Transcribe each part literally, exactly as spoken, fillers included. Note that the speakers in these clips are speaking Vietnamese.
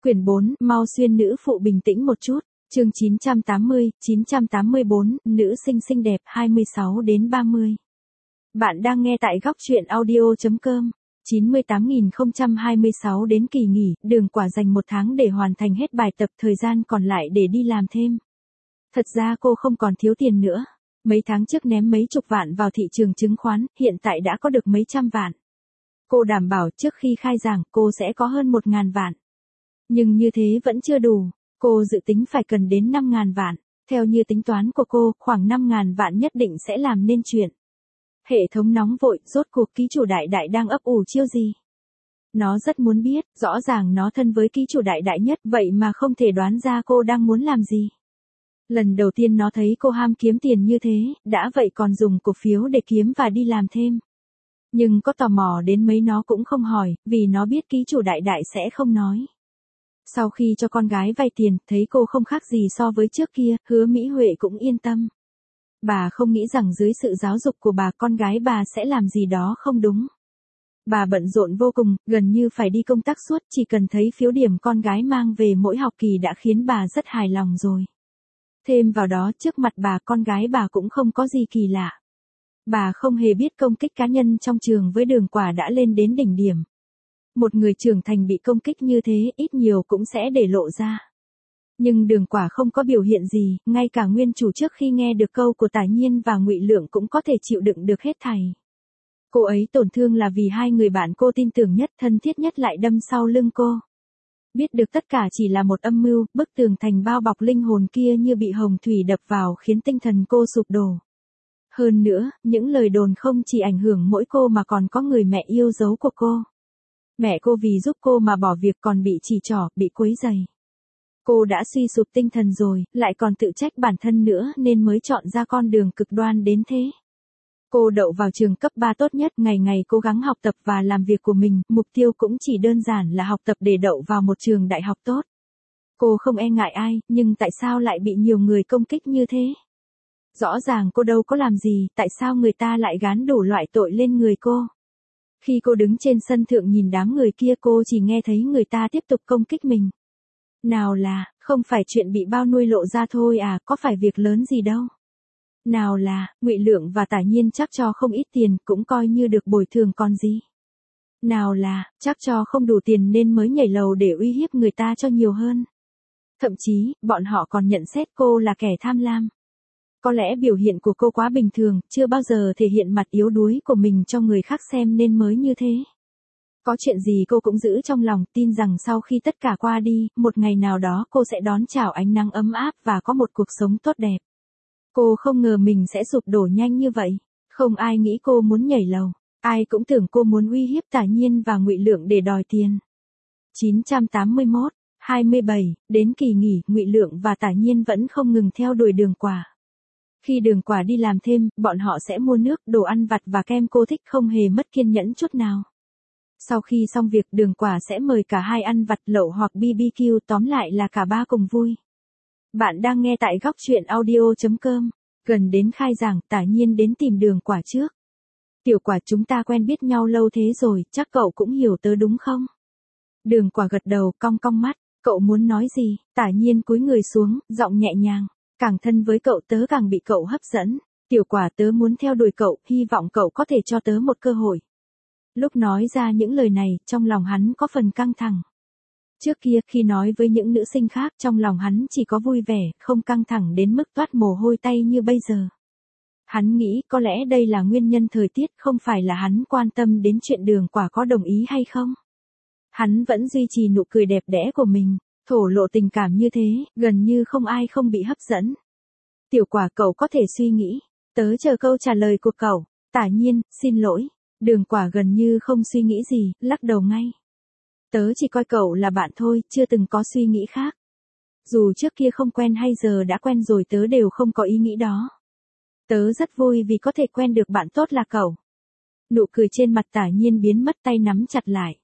Quyển bốn, mau xuyên nữ phụ bình tĩnh một chút. Chương chín trăm tám mươi, chín trăm tám mươi bốn, nữ sinh xinh đẹp hai mươi sáu đến ba mươi. Bạn đang nghe tại góc truyện audio chấm com. chín mươi tám nghìn không trăm hai mươi sáu đến kỳ nghỉ, Đường Quả dành một tháng để hoàn thành hết bài tập, thời gian còn lại để đi làm thêm. Thật ra cô không còn thiếu tiền nữa. Mấy tháng trước ném mấy chục vạn vào thị trường chứng khoán, hiện tại đã có được mấy trăm vạn. Cô đảm bảo trước khi khai giảng cô sẽ có hơn một ngàn vạn. Nhưng như thế vẫn chưa đủ, cô dự tính phải cần đến năm ngàn vạn. Theo như tính toán của cô, khoảng năm ngàn vạn nhất định sẽ làm nên chuyện. Hệ thống nóng vội, rốt cuộc ký chủ đại đại đang ấp ủ chiêu gì? Nó rất muốn biết, rõ ràng nó thân với ký chủ đại đại nhất, vậy mà không thể đoán ra cô đang muốn làm gì. Lần đầu tiên nó thấy cô ham kiếm tiền như thế, đã vậy còn dùng cổ phiếu để kiếm và đi làm thêm. Nhưng có tò mò đến mấy nó cũng không hỏi, vì nó biết ký chủ đại đại sẽ không nói. Sau khi cho con gái vay tiền, thấy cô không khác gì so với trước kia, Hứa Mỹ Huệ cũng yên tâm. Bà không nghĩ rằng dưới sự giáo dục của bà, con gái bà sẽ làm gì đó không đúng. Bà bận rộn vô cùng, gần như phải đi công tác suốt, chỉ cần thấy phiếu điểm con gái mang về mỗi học kỳ đã khiến bà rất hài lòng rồi. Thêm vào đó, trước mặt bà, con gái bà cũng không có gì kỳ lạ. Bà không hề biết công kích cá nhân trong trường với Đường Quả đã lên đến đỉnh điểm. Một người trưởng thành bị công kích như thế, ít nhiều cũng sẽ để lộ ra. Nhưng Đường Quả không có biểu hiện gì, ngay cả nguyên chủ trước khi nghe được câu của Tả Nhiên và Ngụy Lượng cũng có thể chịu đựng được hết thảy. Cô ấy tổn thương là vì hai người bạn cô tin tưởng nhất, thân thiết nhất lại đâm sau lưng cô. Biết được tất cả chỉ là một âm mưu, bức tường thành bao bọc linh hồn kia như bị hồng thủy đập vào khiến tinh thần cô sụp đổ. Hơn nữa, những lời đồn không chỉ ảnh hưởng mỗi cô mà còn có người mẹ yêu dấu của cô. Mẹ cô vì giúp cô mà bỏ việc còn bị chỉ trỏ, bị quấy rầy. Cô đã suy sụp tinh thần rồi, lại còn tự trách bản thân nữa nên mới chọn ra con đường cực đoan đến thế. Cô đậu vào trường cấp ba tốt nhất, ngày ngày cố gắng học tập và làm việc của mình, mục tiêu cũng chỉ đơn giản là học tập để đậu vào một trường đại học tốt. Cô không e ngại ai, nhưng tại sao lại bị nhiều người công kích như thế? Rõ ràng cô đâu có làm gì, tại sao người ta lại gán đủ loại tội lên người cô? Khi cô đứng trên sân thượng nhìn đám người kia, cô chỉ nghe thấy người ta tiếp tục công kích mình. Nào là, không phải chuyện bị bao nuôi lộ ra thôi à, có phải việc lớn gì đâu. Nào là, Ngụy Lượng và Tả Nhiên chắc cho không ít tiền, cũng coi như được bồi thường còn gì. Nào là, chắc cho không đủ tiền nên mới nhảy lầu để uy hiếp người ta cho nhiều hơn. Thậm chí, bọn họ còn nhận xét cô là kẻ tham lam. Có lẽ biểu hiện của cô quá bình thường, chưa bao giờ thể hiện mặt yếu đuối của mình cho người khác xem nên mới như thế. Có chuyện gì cô cũng giữ trong lòng, tin rằng sau khi tất cả qua đi, một ngày nào đó cô sẽ đón chào ánh nắng ấm áp và có một cuộc sống tốt đẹp. Cô không ngờ mình sẽ sụp đổ nhanh như vậy. Không ai nghĩ cô muốn nhảy lầu. Ai cũng tưởng cô muốn uy hiếp Tả Nhiên và Ngụy Lượng để đòi tiền. chín trăm tám mươi mốt, hai mươi bảy, đến kỳ nghỉ, Ngụy Lượng và Tả Nhiên vẫn không ngừng theo đuổi Đường Quả. Khi Đường Quả đi làm thêm, bọn họ sẽ mua nước, đồ ăn vặt và kem cô thích, không hề mất kiên nhẫn chút nào. Sau khi xong việc, Đường Quả sẽ mời cả hai ăn vặt lẩu hoặc bê bê kiu, tóm lại là cả ba cùng vui. Bạn đang nghe tại góc truyện audio chấm com. Gần đến khai giảng, Tả Nhiên đến tìm Đường Quả trước. Tiểu Quả, chúng ta quen biết nhau lâu thế rồi, chắc cậu cũng hiểu tớ đúng không? Đường Quả gật đầu, cong cong mắt. Cậu muốn nói gì? Tả Nhiên cúi người xuống, giọng nhẹ nhàng. Càng thân với cậu tớ càng bị cậu hấp dẫn. Tiểu Quả, tớ muốn theo đuổi cậu, hy vọng cậu có thể cho tớ một cơ hội. Lúc nói ra những lời này, trong lòng hắn có phần căng thẳng. Trước kia, khi nói với những nữ sinh khác, trong lòng hắn chỉ có vui vẻ, không căng thẳng đến mức toát mồ hôi tay như bây giờ. Hắn nghĩ có lẽ đây là nguyên nhân thời tiết, không phải là hắn quan tâm đến chuyện Đường Quả có đồng ý hay không. Hắn vẫn duy trì nụ cười đẹp đẽ của mình, thổ lộ tình cảm như thế, gần như không ai không bị hấp dẫn. Tiểu Quả, cậu có thể suy nghĩ, tớ chờ câu trả lời của cậu. Tả Nhiên, xin lỗi. Đường Quả gần như không suy nghĩ gì, lắc đầu ngay. Tớ chỉ coi cậu là bạn thôi, chưa từng có suy nghĩ khác. Dù trước kia không quen hay giờ đã quen rồi, tớ đều không có ý nghĩ đó. Tớ rất vui vì có thể quen được bạn tốt là cậu. Nụ cười trên mặt Tả Nhiên biến mất, tay nắm chặt lại.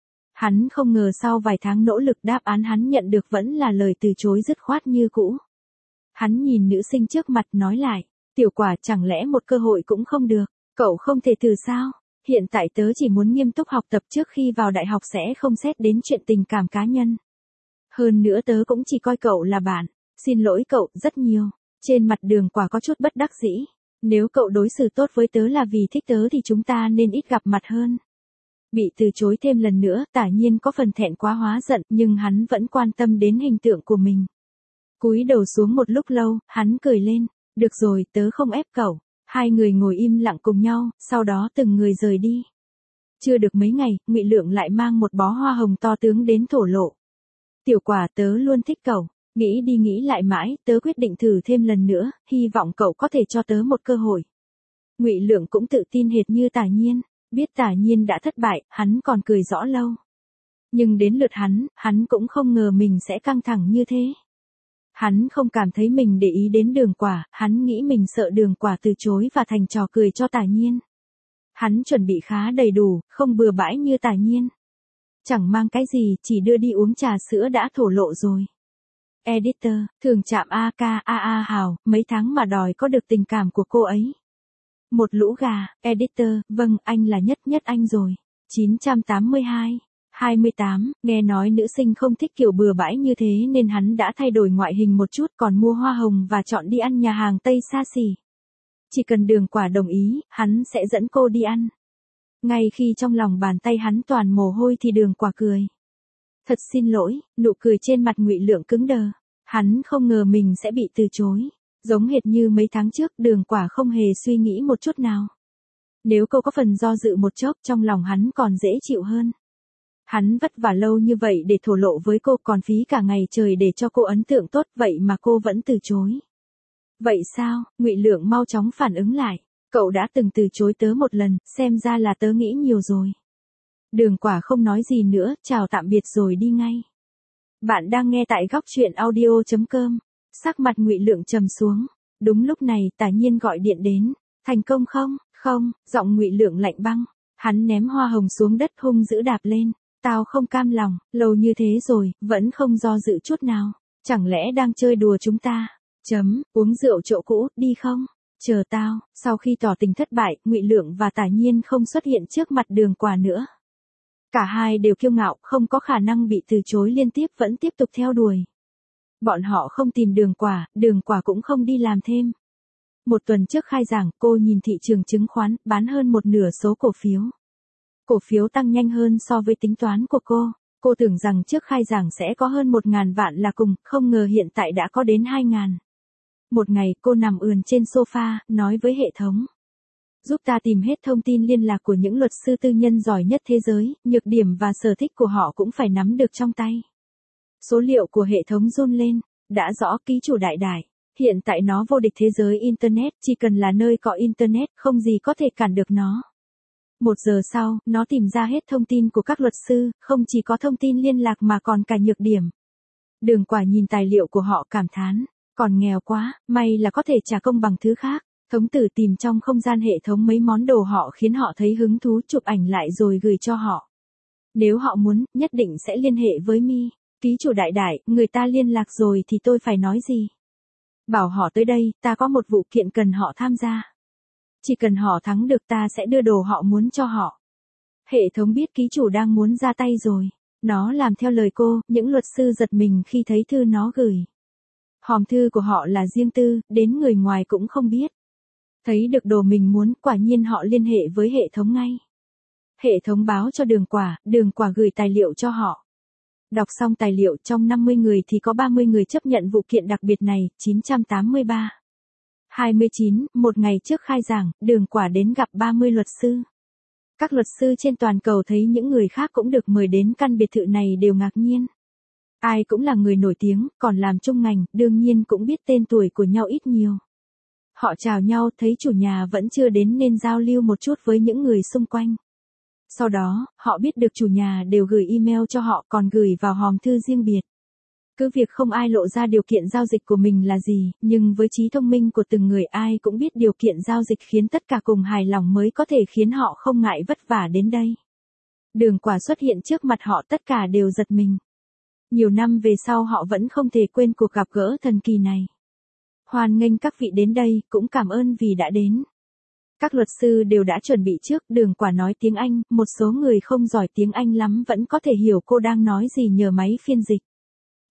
Hắn không ngờ sau vài tháng nỗ lực, đáp án hắn nhận được vẫn là lời từ chối dứt khoát như cũ. Hắn nhìn nữ sinh trước mặt nói lại. Tiểu Quả, chẳng lẽ một cơ hội cũng không được? Cậu không thể thử sao? Hiện tại tớ chỉ muốn nghiêm túc học tập, trước khi vào đại học sẽ không xét đến chuyện tình cảm cá nhân. Hơn nữa tớ cũng chỉ coi cậu là bạn. Xin lỗi cậu, rất nhiều. Trên mặt Đường Quả có chút bất đắc dĩ. Nếu cậu đối xử tốt với tớ là vì thích tớ thì chúng ta nên ít gặp mặt hơn. Bị từ chối thêm lần nữa, Tả Nhiên có phần thẹn quá hóa giận, nhưng hắn vẫn quan tâm đến hình tượng của mình. Cúi đầu xuống một lúc lâu, hắn cười lên. Được rồi, tớ không ép cậu. Hai người ngồi im lặng cùng nhau, sau đó từng người rời đi. Chưa được mấy ngày, Ngụy Lượng lại mang một bó hoa hồng to tướng đến thổ lộ. Tiểu Quả, tớ luôn thích cậu. Nghĩ đi nghĩ lại mãi, tớ quyết định thử thêm lần nữa, hy vọng cậu có thể cho tớ một cơ hội. Ngụy Lượng cũng tự tin hệt như Tả Nhiên, biết Tả Nhiên đã thất bại, hắn còn cười rõ lâu. Nhưng đến lượt hắn, hắn cũng không ngờ mình sẽ căng thẳng như thế. Hắn không cảm thấy mình để ý đến Đường Quả, hắn nghĩ mình sợ Đường Quả từ chối và thành trò cười cho Tả Nhiên. Hắn chuẩn bị khá đầy đủ, không bừa bãi như Tả Nhiên. Chẳng mang cái gì, chỉ đưa đi uống trà sữa đã thổ lộ rồi. Editor, thường chạm a ca a a Hào, mấy tháng mà đòi có được tình cảm của cô ấy. Một lũ gà, Editor, vâng, anh là nhất nhất anh rồi. chín trăm tám mươi hai, hai mươi tám, nghe nói nữ sinh không thích kiểu bừa bãi như thế nên hắn đã thay đổi ngoại hình một chút còn mua hoa hồng và chọn đi ăn nhà hàng Tây xa xỉ. Chỉ cần Đường Quả đồng ý, hắn sẽ dẫn cô đi ăn. Ngay khi trong lòng bàn tay hắn toàn mồ hôi thì Đường Quả cười. Thật xin lỗi, nụ cười trên mặt Ngụy Lượng cứng đờ. Hắn không ngờ mình sẽ bị từ chối. Giống hệt như mấy tháng trước, Đường Quả không hề suy nghĩ một chút nào. Nếu cô có phần do dự một chốc, trong lòng hắn còn dễ chịu hơn. Hắn vất vả lâu như vậy để thổ lộ với cô, còn phí cả ngày trời để cho cô ấn tượng tốt, vậy mà cô vẫn từ chối. Vậy sao? Ngụy Lượng mau chóng phản ứng lại. Cậu đã từng từ chối tớ một lần, xem ra là tớ nghĩ nhiều rồi. Đường Quả không nói gì nữa, chào tạm biệt rồi đi ngay. Bạn đang nghe tại góc truyện audio chấm com. Sắc mặt Ngụy Lượng trầm xuống. Đúng lúc này, Tả Nhiên gọi điện đến. Thành công không? Không, giọng Ngụy Lượng lạnh băng. Hắn ném hoa hồng xuống đất hung dữ đạp lên. Tao không cam lòng, lâu như thế rồi, vẫn không do dự chút nào. Chẳng lẽ đang chơi đùa chúng ta? Chấm, uống rượu chỗ cũ, đi không? Chờ tao. Sau khi tỏ tình thất bại, Ngụy Lượng và Tả Nhiên không xuất hiện trước mặt Đường Quả nữa. Cả hai đều kiêu ngạo, không có khả năng bị từ chối liên tiếp vẫn tiếp tục theo đuổi. Bọn họ không tìm Đường Quả, Đường Quả cũng không đi làm thêm. Một tuần trước khai giảng, cô nhìn thị trường chứng khoán, bán hơn một nửa số cổ phiếu. Cổ phiếu tăng nhanh hơn so với tính toán của cô. Cô tưởng rằng trước khai giảng sẽ có hơn một ngàn vạn là cùng, không ngờ hiện tại đã có đến hai ngàn. Một ngày, cô nằm ườn trên sofa, nói với hệ thống. Giúp ta tìm hết thông tin liên lạc của những luật sư tư nhân giỏi nhất thế giới, nhược điểm và sở thích của họ cũng phải nắm được trong tay. Số liệu của hệ thống run lên, đã rõ ký chủ đại đại. Hiện tại nó vô địch thế giới Internet, chỉ cần là nơi có Internet, không gì có thể cản được nó. Một giờ sau, nó tìm ra hết thông tin của các luật sư, không chỉ có thông tin liên lạc mà còn cả nhược điểm. Đường Quả nhìn tài liệu của họ cảm thán, còn nghèo quá, may là có thể trả công bằng thứ khác. Thống tử tìm trong không gian hệ thống mấy món đồ họ khiến họ thấy hứng thú, chụp ảnh lại rồi gửi cho họ. Nếu họ muốn, nhất định sẽ liên hệ với mi. Ký chủ đại đại, người ta liên lạc rồi thì tôi phải nói gì? Bảo họ tới đây, ta có một vụ kiện cần họ tham gia. Chỉ cần họ thắng được ta sẽ đưa đồ họ muốn cho họ. Hệ thống biết ký chủ đang muốn ra tay rồi. Nó làm theo lời cô, những luật sư giật mình khi thấy thư nó gửi. Hòm thư của họ là riêng tư, đến người ngoài cũng không biết. Thấy được đồ mình muốn, quả nhiên họ liên hệ với hệ thống ngay. Hệ thống báo cho Đường Quả, Đường Quả gửi tài liệu cho họ. Đọc xong tài liệu, trong năm mươi người thì có ba mươi người chấp nhận vụ kiện đặc biệt này. Chín trăm tám mươi ba. hai mươi chín, một ngày trước khai giảng, Đường Quả đến gặp ba mươi luật sư. Các luật sư trên toàn cầu thấy những người khác cũng được mời đến căn biệt thự này đều ngạc nhiên. Ai cũng là người nổi tiếng, còn làm chung ngành, đương nhiên cũng biết tên tuổi của nhau ít nhiều. Họ chào nhau, thấy chủ nhà vẫn chưa đến nên giao lưu một chút với những người xung quanh. Sau đó, họ biết được chủ nhà đều gửi email cho họ, còn gửi vào hòm thư riêng biệt. Cứ việc không ai lộ ra điều kiện giao dịch của mình là gì, nhưng với trí thông minh của từng người ai cũng biết điều kiện giao dịch khiến tất cả cùng hài lòng mới có thể khiến họ không ngại vất vả đến đây. Đường Quả xuất hiện trước mặt họ, tất cả đều giật mình. Nhiều năm về sau họ vẫn không thể quên cuộc gặp gỡ thần kỳ này. Hoan nghênh các vị đến đây, cũng cảm ơn vì đã đến. Các luật sư đều đã chuẩn bị trước, Đường Quả nói tiếng Anh, một số người không giỏi tiếng Anh lắm vẫn có thể hiểu cô đang nói gì nhờ máy phiên dịch.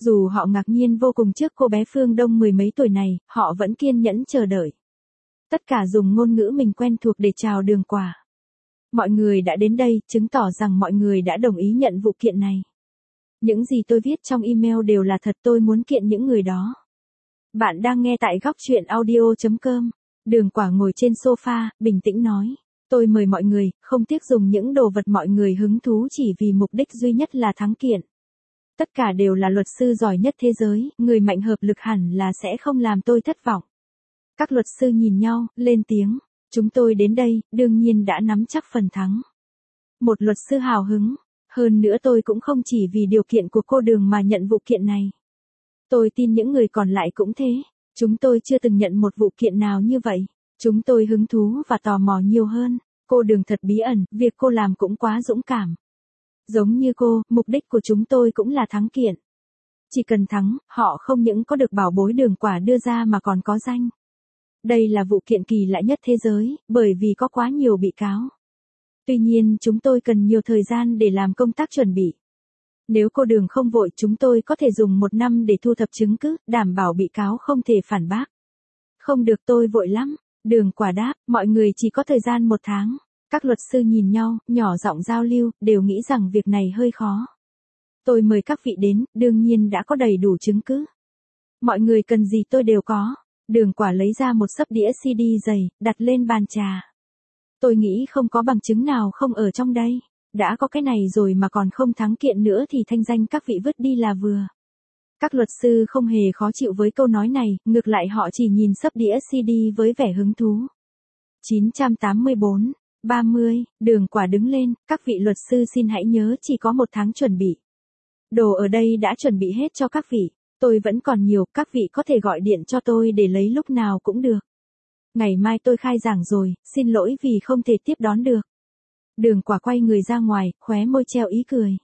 Dù họ ngạc nhiên vô cùng trước cô bé Phương Đông mười mấy tuổi này, họ vẫn kiên nhẫn chờ đợi. Tất cả dùng ngôn ngữ mình quen thuộc để chào Đường Quả. Mọi người đã đến đây, chứng tỏ rằng mọi người đã đồng ý nhận vụ kiện này. Những gì tôi viết trong email đều là thật, tôi muốn kiện những người đó. Bạn đang nghe tại góc chuyện audio chấm com. Đường Quả ngồi trên sofa, bình tĩnh nói. Tôi mời mọi người, không tiếc dùng những đồ vật mọi người hứng thú chỉ vì mục đích duy nhất là thắng kiện. Tất cả đều là luật sư giỏi nhất thế giới, người mạnh hợp lực hẳn là sẽ không làm tôi thất vọng. Các luật sư nhìn nhau, lên tiếng. Chúng tôi đến đây, đương nhiên đã nắm chắc phần thắng. Một luật sư hào hứng. Hơn nữa tôi cũng không chỉ vì điều kiện của cô Đường mà nhận vụ kiện này. Tôi tin những người còn lại cũng thế. Chúng tôi chưa từng nhận một vụ kiện nào như vậy. Chúng tôi hứng thú và tò mò nhiều hơn. Cô Đường thật bí ẩn, việc cô làm cũng quá dũng cảm. Giống như cô, mục đích của chúng tôi cũng là thắng kiện. Chỉ cần thắng, họ không những có được bảo bối Đường Quả đưa ra mà còn có danh. Đây là vụ kiện kỳ lạ nhất thế giới, bởi vì có quá nhiều bị cáo. Tuy nhiên chúng tôi cần nhiều thời gian để làm công tác chuẩn bị. Nếu cô Đường không vội, chúng tôi có thể dùng một năm để thu thập chứng cứ, đảm bảo bị cáo không thể phản bác. Không được, tôi vội lắm. Đường Quả đáp, mọi người chỉ có thời gian một tháng. Các luật sư nhìn nhau, nhỏ giọng giao lưu, đều nghĩ rằng việc này hơi khó. Tôi mời các vị đến, đương nhiên đã có đầy đủ chứng cứ. Mọi người cần gì tôi đều có. Đường Quả lấy ra một xấp đĩa xê đê dày, đặt lên bàn trà. Tôi nghĩ không có bằng chứng nào không ở trong đây. Đã có cái này rồi mà còn không thắng kiện nữa thì thanh danh các vị vứt đi là vừa. Các luật sư không hề khó chịu với câu nói này, ngược lại họ chỉ nhìn xấp đĩa xê đê với vẻ hứng thú. chín trăm tám mươi bốn, ba mươi, Đường Quả đứng lên, các vị luật sư xin hãy nhớ chỉ có một tháng chuẩn bị. Đồ ở đây đã chuẩn bị hết cho các vị. Tôi vẫn còn nhiều, các vị có thể gọi điện cho tôi để lấy lúc nào cũng được. Ngày mai tôi khai giảng rồi, xin lỗi vì không thể tiếp đón được. Đường Quả quay người ra ngoài, khóe môi treo ý cười.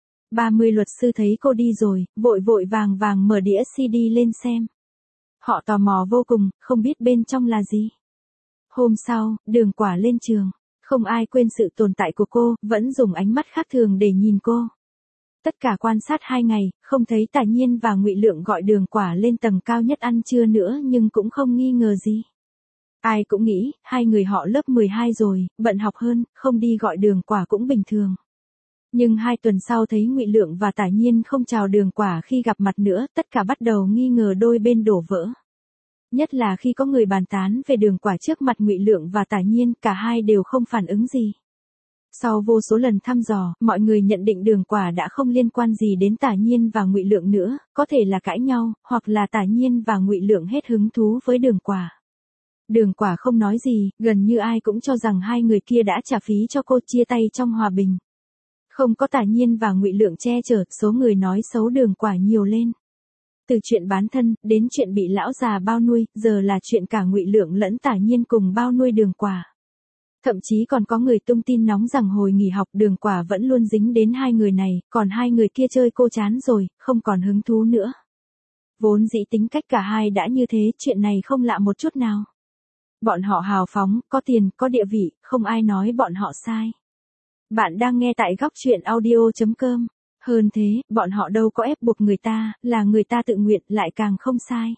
ba mươi luật sư thấy cô đi rồi, vội vội vàng vàng mở đĩa xê đê lên xem. Họ tò mò vô cùng, không biết bên trong là gì. Hôm sau, Đường Quả lên trường. Không ai quên sự tồn tại của cô, vẫn dùng ánh mắt khác thường để nhìn cô. Tất cả quan sát hai ngày, không thấy Tả Nhiên và Ngụy Lượng gọi Đường Quả lên tầng cao nhất ăn trưa nữa nhưng cũng không nghi ngờ gì. Ai cũng nghĩ, hai người họ lớp mười hai rồi, bận học hơn, không đi gọi Đường Quả cũng bình thường. Nhưng hai tuần sau thấy Ngụy Lượng và Tả Nhiên không chào Đường Quả khi gặp mặt nữa, tất cả bắt đầu nghi ngờ đôi bên đổ vỡ. Nhất là khi có người bàn tán về Đường Quả trước mặt Ngụy Lượng và Tả Nhiên, cả hai đều không phản ứng gì. Sau vô số lần thăm dò, mọi người nhận định Đường Quả đã không liên quan gì đến Tả Nhiên và Ngụy Lượng nữa, có thể là cãi nhau, hoặc là Tả Nhiên và Ngụy Lượng hết hứng thú với Đường Quả. Đường Quả không nói gì, gần như ai cũng cho rằng hai người kia đã trả phí cho cô, chia tay trong hòa bình. Không có Tả Nhiên và Ngụy Lượng che chở, số người nói xấu Đường Quả nhiều lên. Từ chuyện bán thân, đến chuyện bị lão già bao nuôi, giờ là chuyện cả Ngụy Lượng lẫn Tả Nhiên cùng bao nuôi Đường Quả. Thậm chí còn có người tung tin nóng rằng hồi nghỉ học Đường Quả vẫn luôn dính đến hai người này, còn hai người kia chơi cô chán rồi, không còn hứng thú nữa. Vốn dĩ tính cách cả hai đã như thế, chuyện này không lạ một chút nào. Bọn họ hào phóng, có tiền, có địa vị, không ai nói bọn họ sai. Bạn đang nghe tại góc chuyện audio chấm com. Hơn thế, bọn họ đâu có ép buộc người ta, là người ta tự nguyện, lại càng không sai.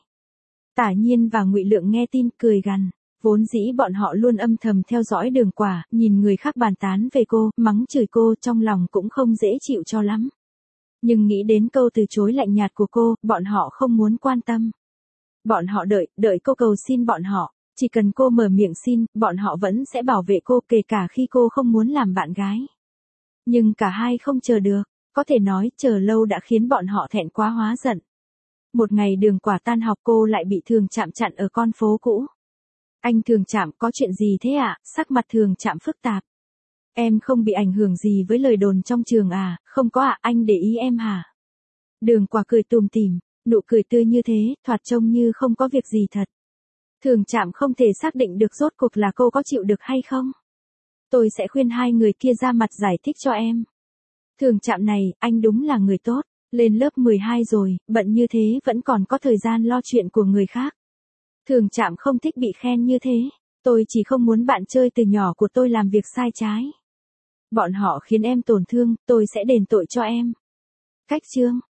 Tả Nhiên và Ngụy Lượng nghe tin cười gằn. Vốn dĩ bọn họ luôn âm thầm theo dõi Đường Quả, nhìn người khác bàn tán về cô, mắng chửi cô, trong lòng cũng không dễ chịu cho lắm. Nhưng nghĩ đến câu từ chối lạnh nhạt của cô, bọn họ không muốn quan tâm. Bọn họ đợi, đợi cô cầu xin bọn họ. Chỉ cần cô mở miệng xin, bọn họ vẫn sẽ bảo vệ cô, kể cả khi cô không muốn làm bạn gái. Nhưng cả hai không chờ được, có thể nói chờ lâu đã khiến bọn họ thẹn quá hóa giận. Một ngày Đường Quả tan học cô lại bị Thường Trạm chặn ở con phố cũ. Anh Thường Trạm, có chuyện gì thế ạ? Sắc mặt Thường Trạm phức tạp. Em không bị ảnh hưởng gì với lời đồn trong trường à? Không có ạ, anh để ý em hả? Đường Quả cười tùm tìm, nụ cười tươi như thế, thoạt trông như không có việc gì thật. Thường Trạm không thể xác định được rốt cuộc là cô có chịu được hay không. Tôi sẽ khuyên hai người kia ra mặt giải thích cho em. Thường Trạm này, anh đúng là người tốt, lên lớp mười hai rồi, bận như thế vẫn còn có thời gian lo chuyện của người khác. Thường Trạm không thích bị khen như thế, tôi chỉ không muốn bạn chơi từ nhỏ của tôi làm việc sai trái. Bọn họ khiến em tổn thương, tôi sẽ đền tội cho em. Cách chương